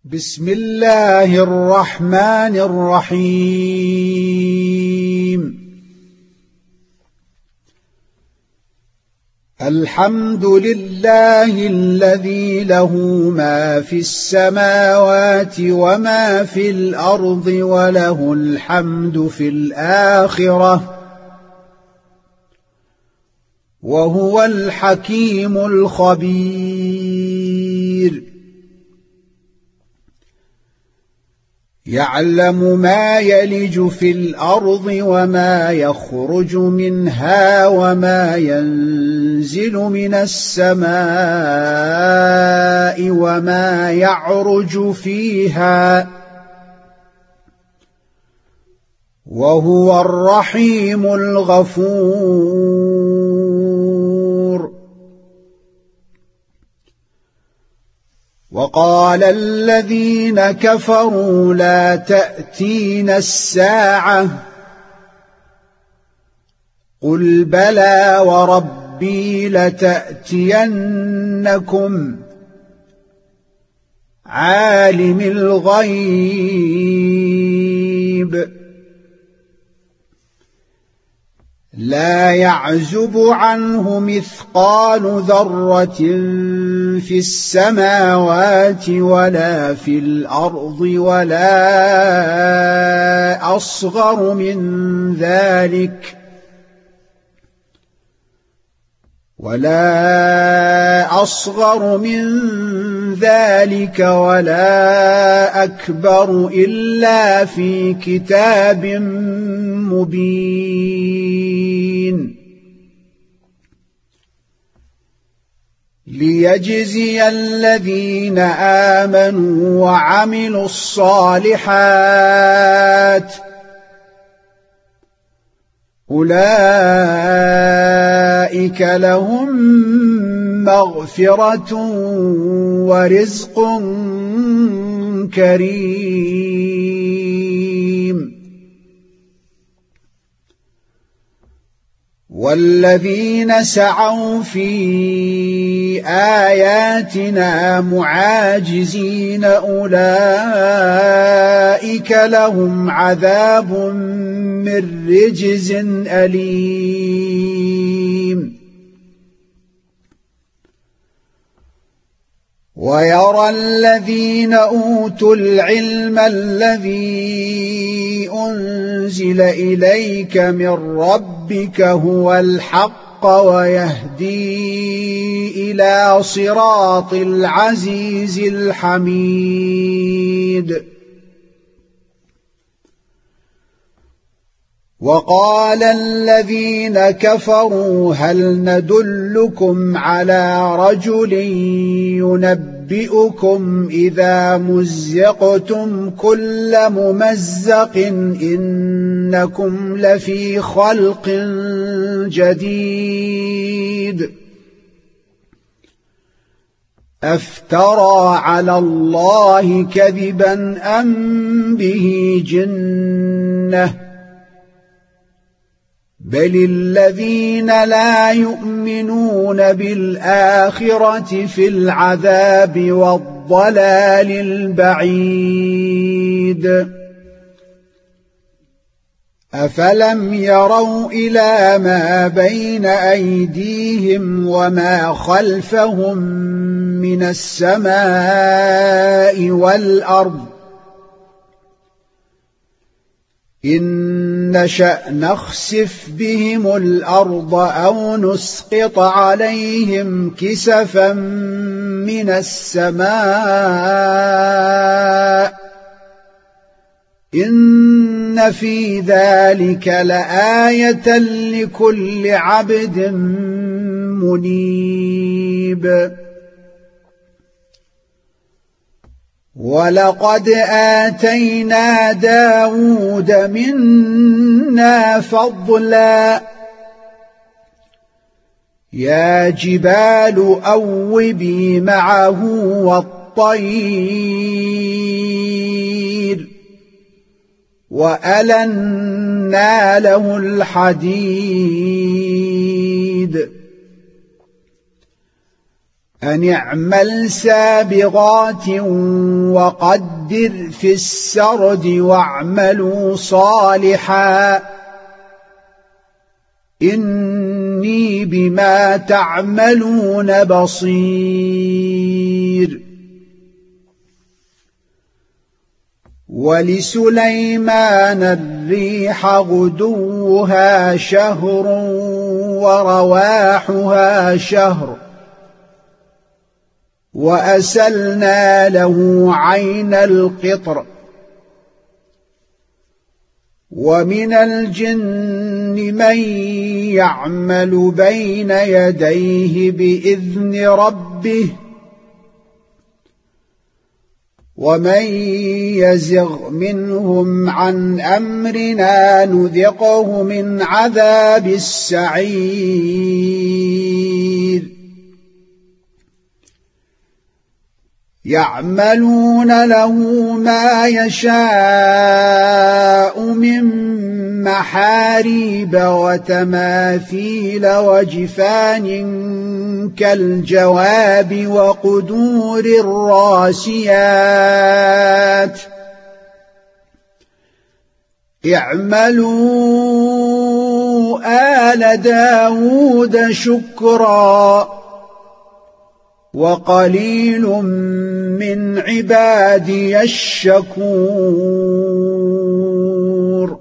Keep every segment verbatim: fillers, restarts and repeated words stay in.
بسم الله الرحمن الرحيم. الحمد لله الذي له ما في السماوات وما في الأرض وله الحمد في الآخرة وهو الحكيم الخبير. يعلم ما يلج في الأرض وما يخرج منها وما ينزل من السماء وما يعرج فيها وهو الرحيم الغفور. وقال الذين كفروا لا تأتينا الساعة قل بلى وربي لتأتينكم عالم الغيب لا يعزب عنه مثقال ذرة في السماوات ولا في الأرض ولا أصغر من ذلك ولا أصغر من ذلك ولا أكبر إلا في كتاب مبين. ليجزي الذين آمنوا وعملوا الصالحات أولئك لهم مغفرة ورزق كريم. والذين سعوا في آياتنا معاجزين أولئك لهم عذاب من رجز أليم. ويرى الذين أوتوا العلم الذي أنزل إليك من ربك هو الحق ويهدي إلى صراط العزيز الحميد. وقال الذين كفروا هل ندلكم على رجل ينبئكم إذا مزقتم كل ممزق إنكم لفي خلق جديد أفترى على الله كذبا أم به جنة بل الذين لا يؤمنون بالآخرة في العذاب والضلال البعيد. أفلم يروا إلى ما بين أيديهم وما خلفهم من السماء والأرض إن نشأ نخسف بهم الأرض أو نسقط عليهم كسفا من السماء إن في ذلك لآية لكل عبد منيب. ولقد آتينا داود منا فضلا يا جبال أوبي معه والطير وألنا له الحديد أن اعمل سابغات وقدر في السرد واعملوا صالحا إني بما تعملون بصير. ولسليمان الريح غدوها شهر ورواحها شهر وأسلنا له عين القطر. ومن الجن من يعمل بين يديه بإذن ربه ومن يزغ منهم عن أمرنا نذقه من عذاب السعير. يعملون له ما يشاء من محاريب وتماثيل وجفان كالجواب وقدور الراسيات. اعملوا آل داود شكرا وقليل من عبادي الشكور.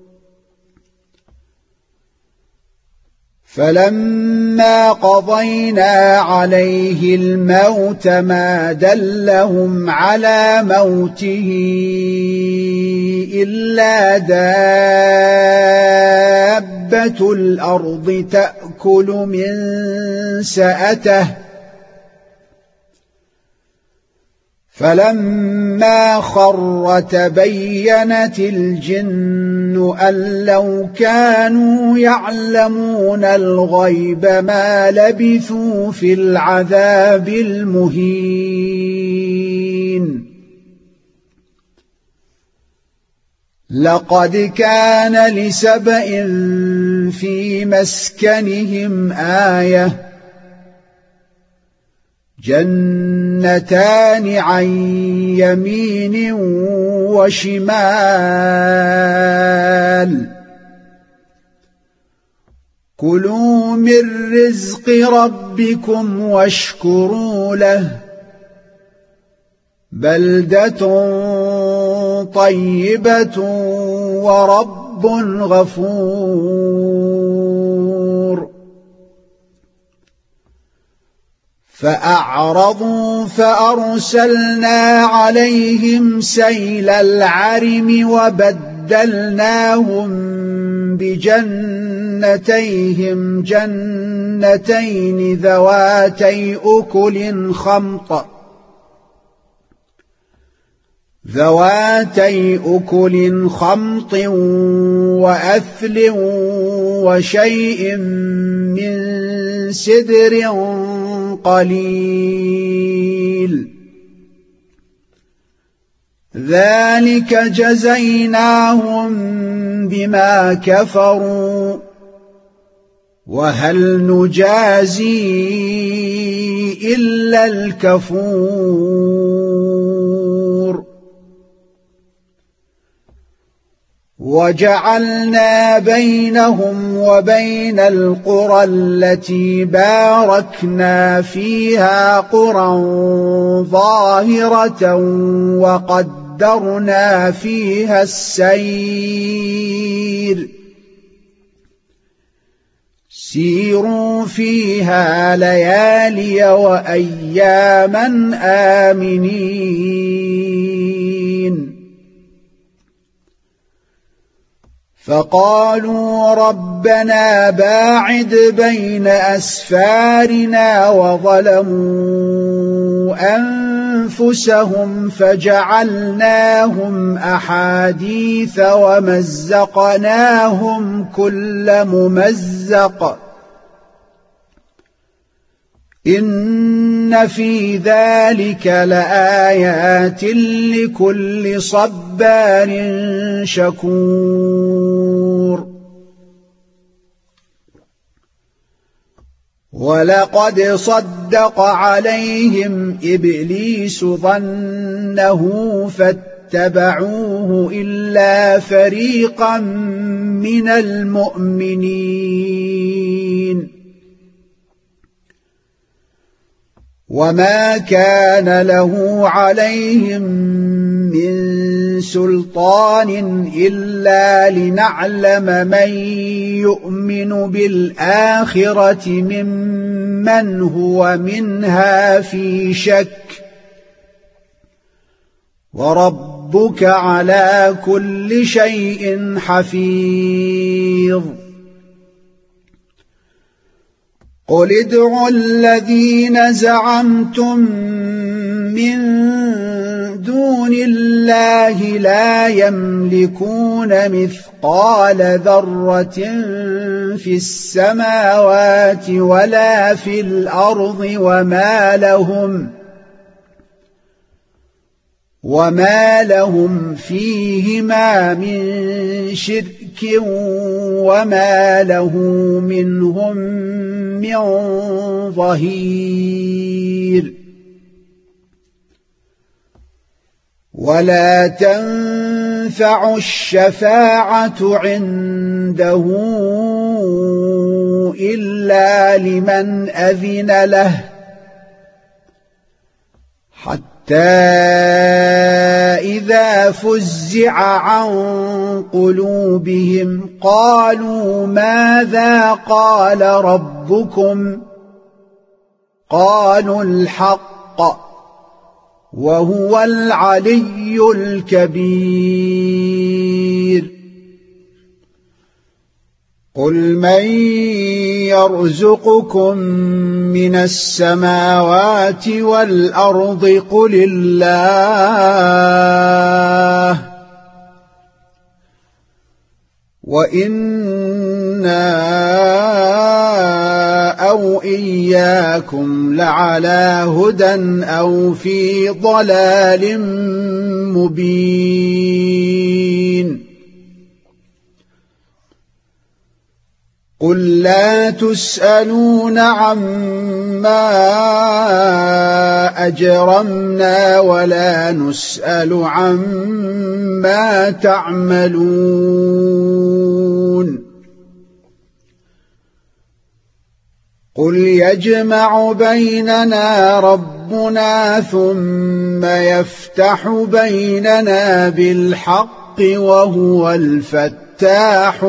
فلما قضينا عليه الموت ما دلهم على موته إلا دابة الأرض تأكل من سأته فلما خر تبينت الجن أن لو كانوا يعلمون الغيب ما لبثوا في العذاب المهين. لقد كان لسبإ في مسكنهم آية جنتان عن يمين وشمال كلوا من رزق ربكم واشكروا له بلدة طيبة ورب غفور. فأعرضوا فأرسلنا عليهم سيل العرم وبدلناهم بجنتيهم جنتين ذواتي أكل خمط ذواتي أكل خمط وأثل وشيء من سدر قليل ذلك جزيناهم بما كفروا وهل نجازي إلا الكفور. وجعلنا بينهم وبين القرى التي باركنا فيها قرى ظاهرة وقدرنا فيها السير سيروا فيها ليالي وأياما آمنين. فقالوا ربنا باعد بين أسفارنا وظلموا أنفسهم فجعلناهم أحاديث ومزقناهم كل ممزق إن في ذلك لآيات لكل صبار شكور. ولقد صدق عليهم إبليس ظنه فاتبعوه إلا فريقا من المؤمنين وما كان له عليهم من سلطان إلا لنعلم من يؤمن بالآخرة ممن هو منها في شك وربك على كل شيء حفيظ قل ادعوا الذين زعمتم من دون الله لا يملكون مثقال ذرة في السماوات ولا في الأرض وما لهم وما لهم فيهما من شرك وما له منهم من ظهير ولا تنفع الشفاعة عنده إلا لمن أذن له حتى إذا فزع عن قلوبهم قالوا ماذا قال ربكم قالوا الحق وهو العلي الكبير قل من يرزقكم من السماوات والأرض قل الله وإنا أو إياكم لعلى هدى أو في ضلال مبين قل لا تسألون عما أجرمنا ولا نسأل عما تعملون قل يجمع بيننا ربنا ثم يفتح بيننا بالحق وهو الفتاح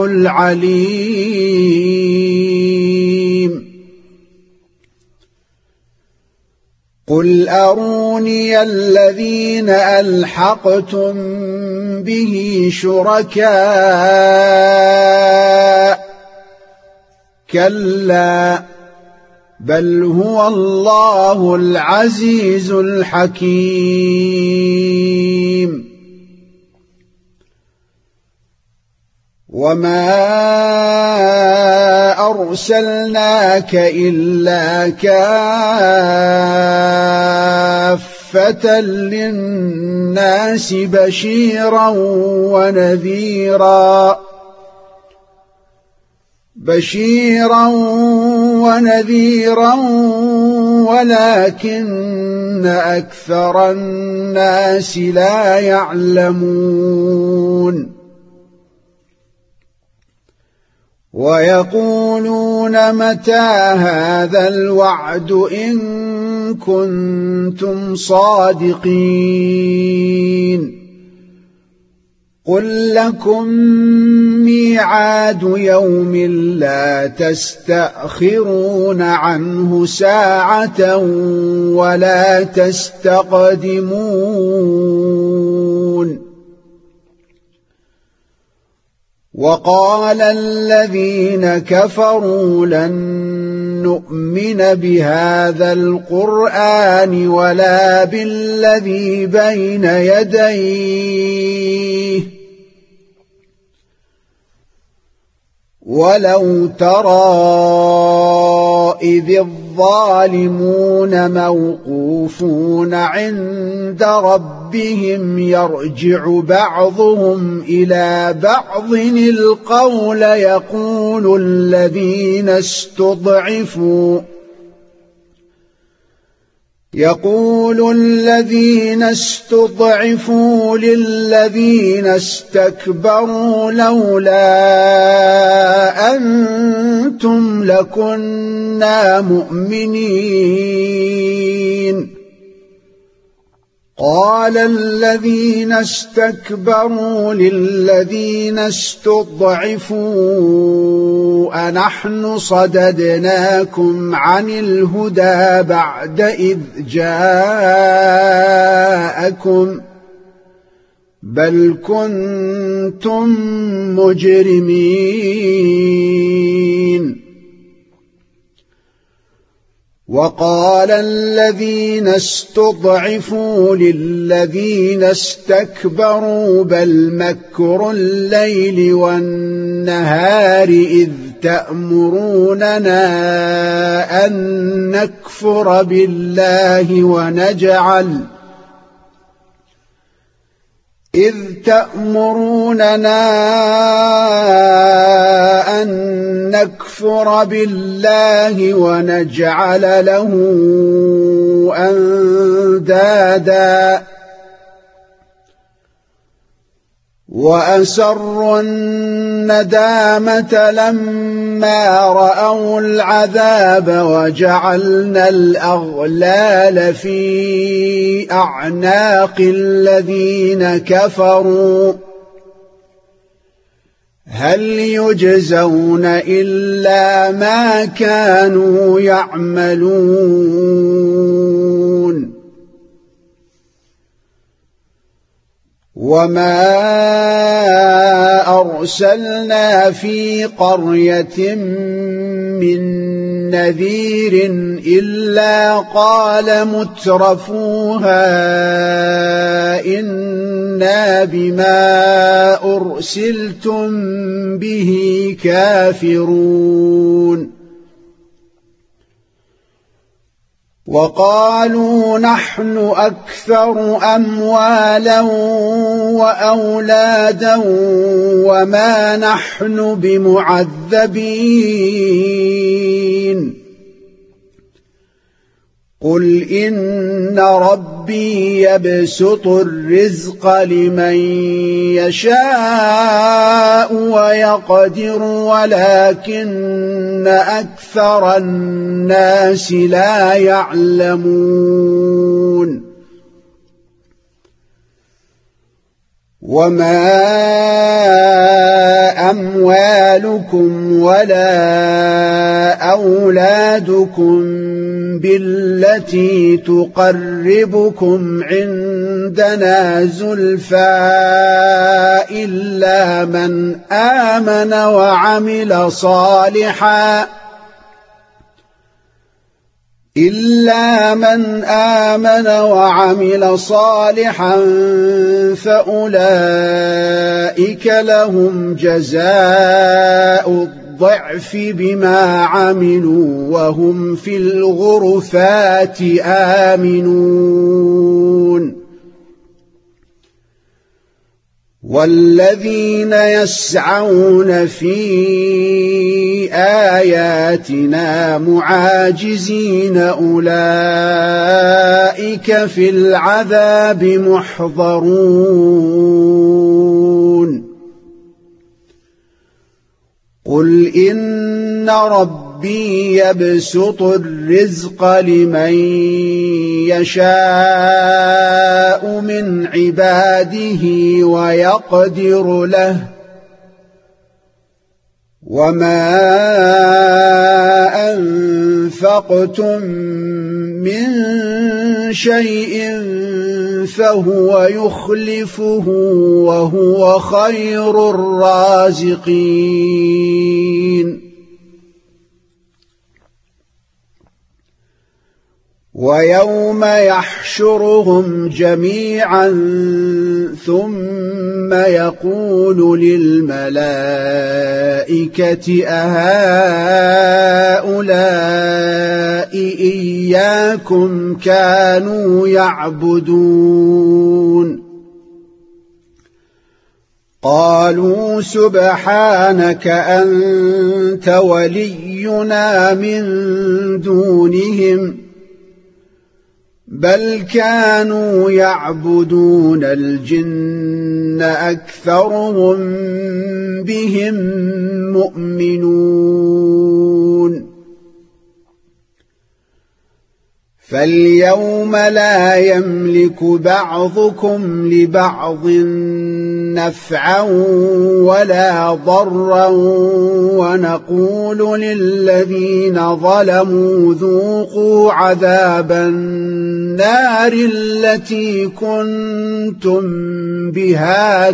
العليم قل أروني الذين ألحقتم به شركاء كلا بل هو الله العزيز الحكيم وما أرسلناك إلا كافة للناس بشيرا ونذيرا بشيرا ونذيرا ولكن أكثر الناس لا يعلمون ويقولون متى هذا الوعد إن كنتم صادقين قل لكم ميعاد يوم لا تستأخرون عنه ساعة ولا تستقدمون وقال الذين كفروا لن نؤمن بهذا القرآن ولا بالذي بين يديه ولو ترى إذ الظالمون موقوفون عند ربهم يرجع بعضهم إلى بعض القول يقول الذين استضعفوا يقول الذين استضعفوا للذين استكبروا لولا أنتم لكنا مؤمنين قال الذين استكبروا للذين استضعفوا أنحن صددناكم عن الهدى بعد إذ جاءكم بل كنتم مجرمين وقال الذين استضعفوا للذين استكبروا بل مكر الليل والنهار إذ تأمروننا أن نكفر بالله ونجعل إذ تأمروننا أن نكفر بالله ونجعل له أندادا وأسروا الندامة لما رأوا العذاب وجعلنا الأغلال في أعناق الذين كفروا هل يجزون إلا ما كانوا يعملون وما أرسلنا في قرية من نذير إلا قال مترفوها إنا بما أرسلتم به كافرون وقالوا نحن أكثر أموالا وأولادا وما نحن بمعذبين قل إن ربي يبسط الرزق لمن يشاء ويقدر ولكن أكثر الناس لا يعلمون وما أموالكم ولا أولادكم بالتي تقربكم عندنا زلفى إلا من آمن وعمل صالحا إلا من آمن وعمل صالحا فأولئك لهم جزاء الضعف بما عملوا وهم في الغرفات آمنون والذين يسعون في آياتنا معاجزين أولئك في العذاب محضرون قل إن ربي يبسط الرزق لمن يشاء من عباده ويقدر له وما أنفقتم من شيء فهو يخلفه وهو خير الرازقين ويوم يحشرهم جميعا ثم يقول للملائكة أهؤلاء إياكم كانوا يعبدون قالوا سبحانك أنت ولينا من دونهم بل كانوا يعبدون الجن أكثرهم بهم مؤمنون فاليوم لا يملك بعضكم لبعض نفعا ولا ضرا ونقول للذين ظلموا ذوقوا عذاب النار التي كنتم بها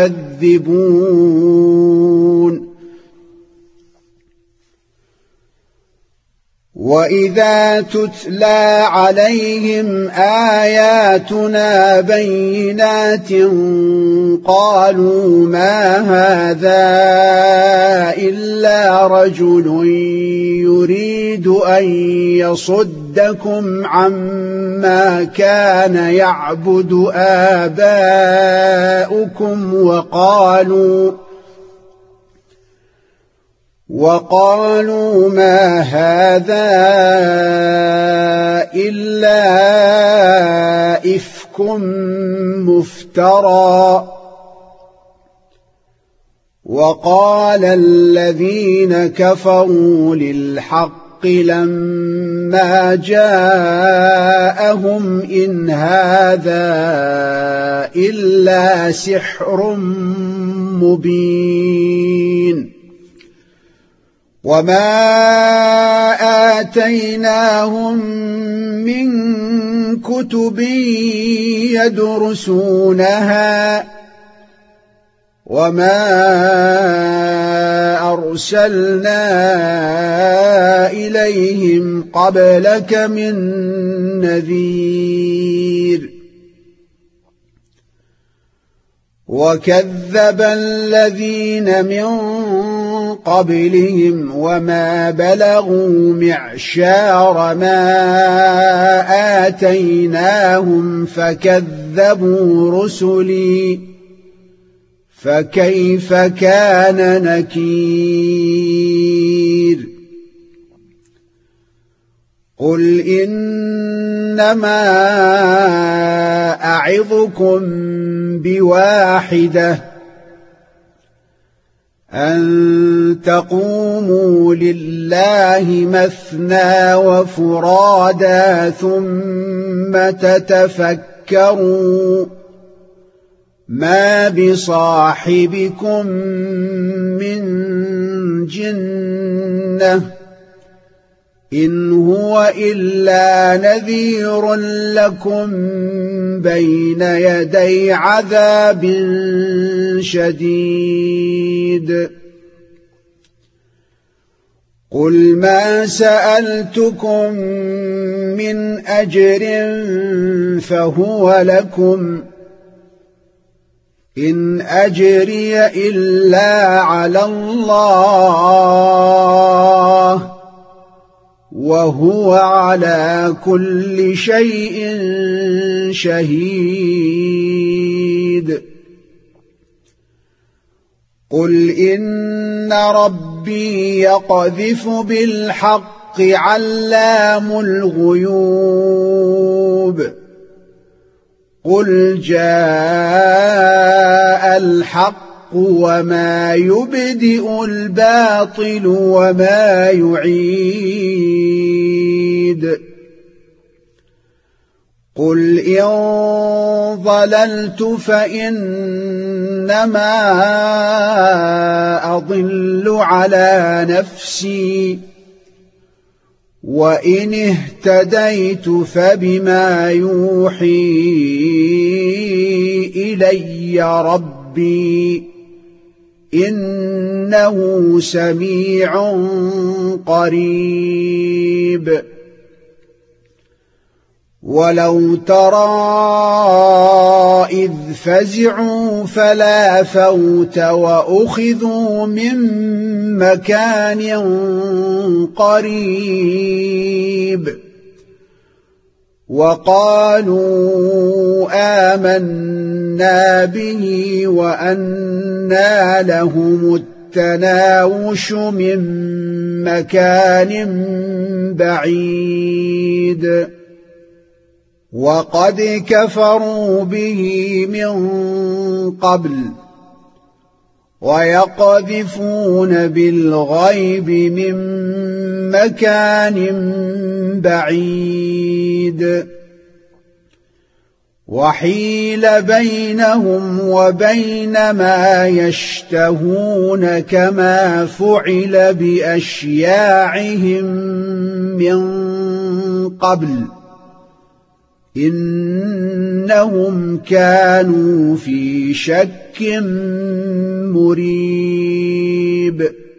تكذبون وإذا تتلى عليهم آياتنا بينات قالوا ما هذا إلا رجل يريد أن يصدكم عما كان يعبد آباؤكم وقالوا وقالوا ما هذا إلا إفك مفترى وقال الذين كفروا للحق لما جاءهم إن هذا إلا سحر مبين وما آتيناهم من كتب يدرسونها وما أرسلنا إليهم قبلك من نذير وكذب الذين من قبلهم وما بلغوا معشار ما آتيناهم فكذبوا رسلي فكيف كان نكير قل إنما أعظكم بواحدة أن تقوموا لله مثنى وفرادا ثم تتفكروا ما بصاحبكم من جنة إن هو إلا نذير لكم بين يدي عذاب شديد قل ما سألتكم من أجر فهو لكم إن أجري إلا على الله وهو على كل شيء شهيد قل إن ربي يقذف بالحق علام الغيوب قل جاء الحق وما يبدئ الباطل وما يعيد قل إن ضللت فإنما أضل على نفسي وإن اهتديت فبما يوحي إلي ربي إنه سميع قريب ولو ترى إذ فزعوا فلا فوت وأخذوا من مكان قريب وقالوا آمنا به وأنى لهم التناوش من مكان بعيد وقد كفروا به من قبل ويقذفون بالغيب من مكان بعيد وحيل بينهم وبين ما يشتهون كما فعل بأشياعهم من قبل إنهم كانوا في شك مريب